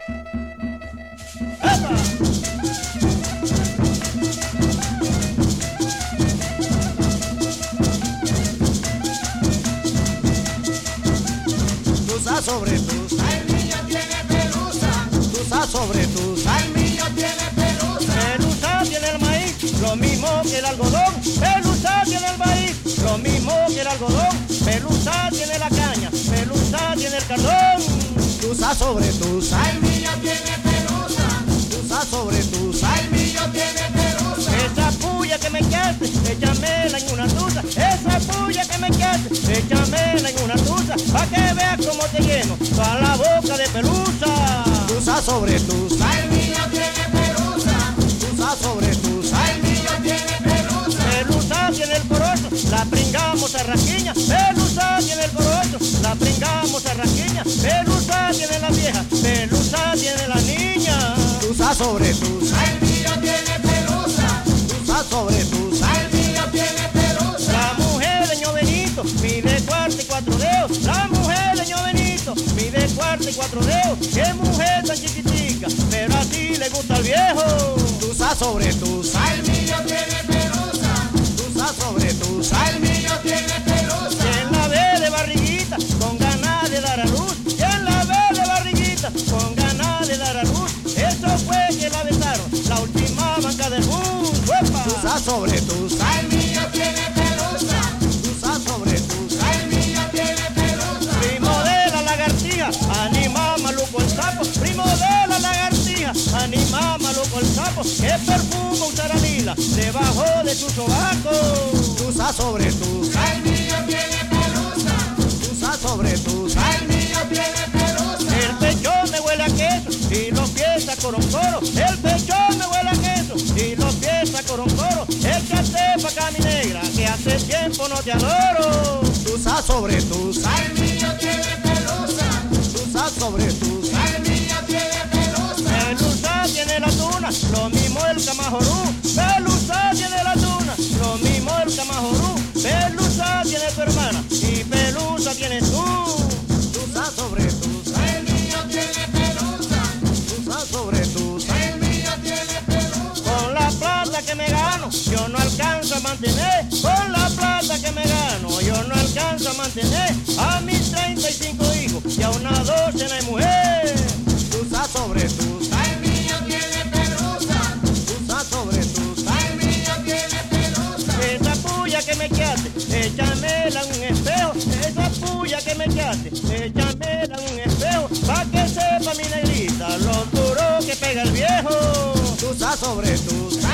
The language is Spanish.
Tusa sobre tusa, el niño tiene pelusa. tusa sobre tusa, El niño tiene pelusa. Pelusa tiene el maíz, lo mismo que el algodón. Pelusa tiene el maíz, lo mismo que el algodón. Pelusa tiene la caña, pelusa tiene el cardón. tusa sobre tusa, El niño tiene pelusa. tusa sobre tusa, El niño tiene pelusa. Esa puya que me quedaste, échamela en una tusa. Esa puya que me quedaste, échamela en una tusa. Pa' que veas cómo te lleno toda la boca de pelusa. tusa sobre tusa, El niño tiene pelusa. tusa sobre tusa, El niño tiene pelusa. Pelusa tiene el corozo, la pringamos a rasquiña. Pelusa tiene el corozo, la pringamos a rasquiña. Pelusa tiene la vieja, pelusa tiene la niña. tusa sobre tusa, El niño tiene pelusa. tusa sobre tusa, El niño tiene pelusa. La mujer de ño Benito mide cuarto y 4 dedos. La mujer de ño Benito mide cuarto y 4 dedos. Qué mujer tan chiquitica, pero así le gusta al viejo. tusa sobre tusa, El niño tiene pelusa. tusa sobre tusa, El niño tiene pelusa. Quien la ve de barriguita, con ganas de dar a luz. Quien la ve de barriguita, con ganas de dar a luz. Eso fue que la besaron, la última banca del mundo. ¡Uepa! tusa sobre tusa, El niño tiene pelusa. tusa sobre tusa, El niño tiene pelusa. Primo de la lagartija, anima maluco el sapo. Primo de la lagartija, anima maluco el sapo. Que perfume usará Lila debajo de su sobaco. tusa sobre tusa, El niño tiene pelusa. tusa sobre tusa, El niño tiene pelusa. El pechón me huele a queso y los pies a coroncoro. El pechón me huele a queso y los pies a coroncoro. Échate pa' acá, mi negra, que hace tiempo no te adoro. tusa sobre tusa, El niño tiene pelusa. tusa sobre tusa, El niño tiene pelusa. Pelusa tiene la tuna, lo mismo el camajorú. Pelusa tiene la tuna, lo mismo el camajorú. Pelusa tiene tu hermana y pelusa tienes tú. tusa sobre tusa, El niño tiene pelusa. tusa sobre tusa, El niño tiene pelusa. Con la plata que me gano, yo no alcanzo a mantener. Con la plata que me gano, yo no alcanzo a mantener a mis 35 hijos y a una docena de mujeres. tusa sobre tusa, El niño tiene pelusa. tusa sobre tusa, El niño tiene pelusa. Esa puya que me quedaste, échamela en un espejo. Esa puya que me quedaste, échamela en un espejo. Pa' que sepa mi negrita lo duro que pega el viejo. tusa sobre tusa,